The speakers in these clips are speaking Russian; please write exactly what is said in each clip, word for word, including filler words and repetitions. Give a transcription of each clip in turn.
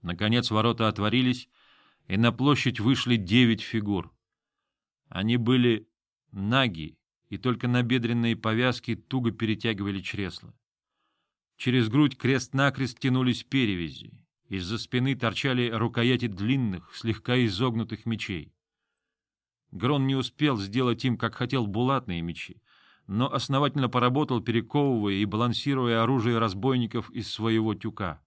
Наконец ворота отворились, и на площадь вышли девять фигур. Они были наги, и только набедренные повязки туго перетягивали чресла. Через грудь крест-накрест тянулись перевязи. Из-за спины торчали рукояти длинных, слегка изогнутых мечей. Грон не успел сделать им, как хотел, булатные мечи, но основательно поработал, перековывая и балансируя оружие разбойников из своего тюка.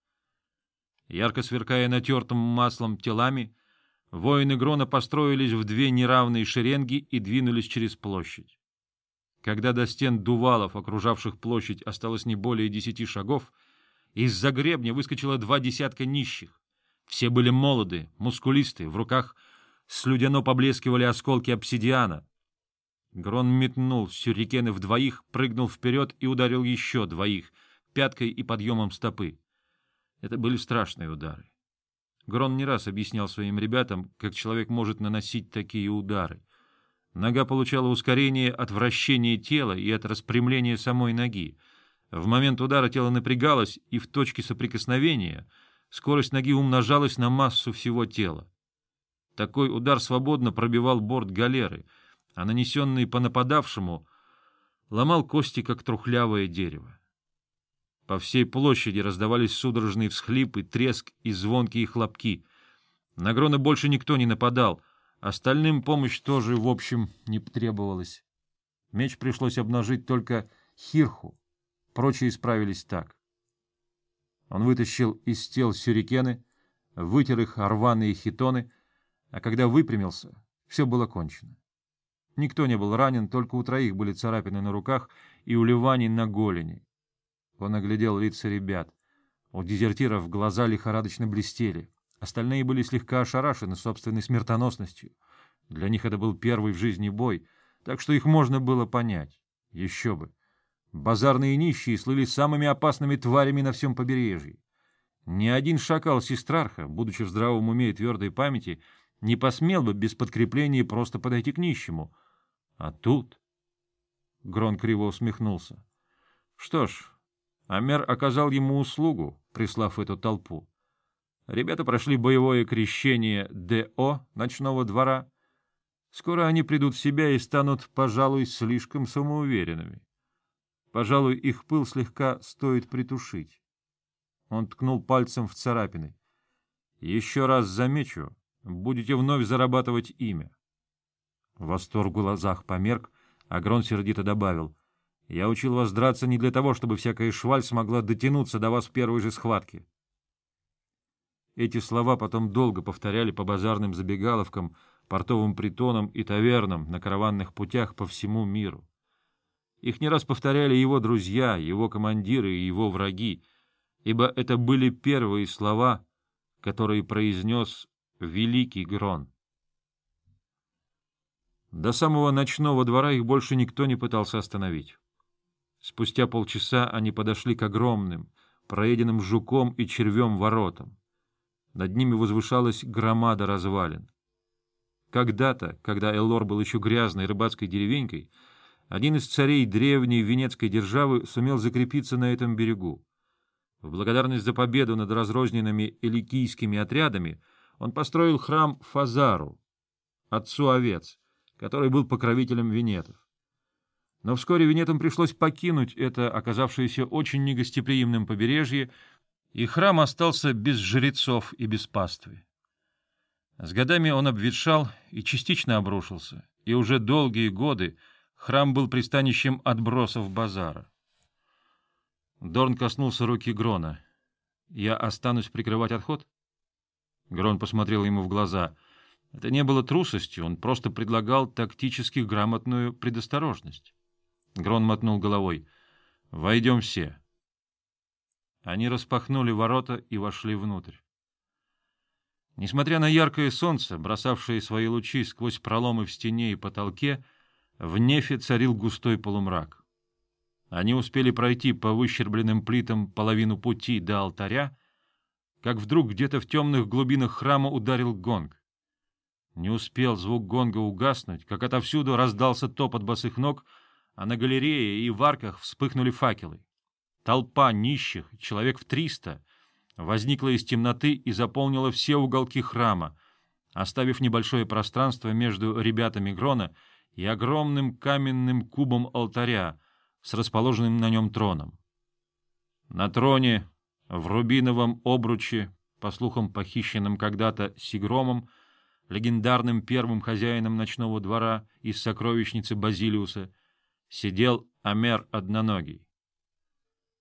Ярко сверкая натертым маслом телами, воины Грона построились в две неравные шеренги и двинулись через площадь. Когда до стен дувалов, окружавших площадь, осталось не более десяти шагов, из-за гребня выскочило два десятка нищих. Все были молоды, мускулисты, в руках слюдяно поблескивали осколки обсидиана. Грон метнул сюрикены в двоих, прыгнул вперед и ударил еще двоих, пяткой и подъемом стопы. Это были страшные удары. Грон не раз объяснял своим ребятам, как человек может наносить такие удары. Нога получала ускорение от вращения тела и от распрямления самой ноги. В момент удара тело напрягалось, и в точке соприкосновения скорость ноги умножалась на массу всего тела. Такой удар свободно пробивал борт галеры, а нанесенный по нападавшему ломал кости, как трухлявое дерево. По всей площади раздавались судорожные всхлипы, треск и звонкие хлопки. На Грона больше никто не нападал, остальным помощь тоже, в общем, не требовалась. Меч пришлось обнажить только Хирху, прочие справились так. Он вытащил из тел сюрикены, вытер их о рваные хитоны, а когда выпрямился, все было кончено. Никто не был ранен, только у троих были царапины на руках и у Ливани на голени. Он оглядел лица ребят. У дезертиров глаза лихорадочно блестели. Остальные были слегка ошарашены собственной смертоносностью. Для них это был первый в жизни бой, так что их можно было понять. Еще бы. Базарные нищие слыли самыми опасными тварями на всем побережье. Ни один шакал Систрарха, будучи в здравом уме и твердой памяти, не посмел бы без подкрепления просто подойти к нищему. А тут... Грон криво усмехнулся. Что ж, Амер оказал ему услугу, прислав эту толпу. Ребята прошли боевое крещение Д.О. ночного двора. Скоро они придут в себя и станут, пожалуй, слишком самоуверенными. Пожалуй, их пыл слегка стоит притушить. Он ткнул пальцем в царапины. Еще раз замечу, будете вновь зарабатывать имя. Восторг в глазах померк, а Грон сердито добавил: «Я учил вас драться не для того, чтобы всякая шваль смогла дотянуться до вас в первой же схватке». Эти слова потом долго повторяли по базарным забегаловкам, портовым притонам и тавернам на караванных путях по всему миру. Их не раз повторяли его друзья, его командиры и его враги, ибо это были первые слова, которые произнес великий Грон. До самого ночного двора их больше никто не пытался остановить. Спустя полчаса они подошли к огромным, проеденным жуком и червем воротам. Над ними возвышалась громада развалин. Когда-то, когда Эллор был еще грязной рыбацкой деревенькой, один из царей древней венецкой державы сумел закрепиться на этом берегу. В благодарность за победу над разрозненными эликийскими отрядами он построил храм Фазару, отцу овец, который был покровителем венетов. Но вскоре венетам пришлось покинуть это оказавшееся очень негостеприимным побережье, и храм остался без жрецов и без паствы. С годами он обветшал и частично обрушился, и уже долгие годы храм был пристанищем отбросов базара. Дорн коснулся руки Грона. «Я останусь прикрывать отход?» Грон посмотрел ему в глаза. Это не было трусостью, он просто предлагал тактически грамотную предосторожность. Грон мотнул головой. «Войдем все». Они распахнули ворота и вошли внутрь. Несмотря на яркое солнце, бросавшее свои лучи сквозь проломы в стене и потолке, в нефе царил густой полумрак. Они успели пройти по выщербленным плитам половину пути до алтаря, как вдруг где-то в темных глубинах храма ударил гонг. Не успел звук гонга угаснуть, как отовсюду раздался топот босых ног, а на галерее и в арках вспыхнули факелы. Толпа нищих, человек в триста, возникла из темноты и заполнила все уголки храма, оставив небольшое пространство между ребятами Грона и огромным каменным кубом алтаря с расположенным на нем троном. На троне, в рубиновом обруче, по слухам похищенным когда-то Сигромом, легендарным первым хозяином ночного двора из сокровищницы Базилиуса, сидел Амер Одноногий.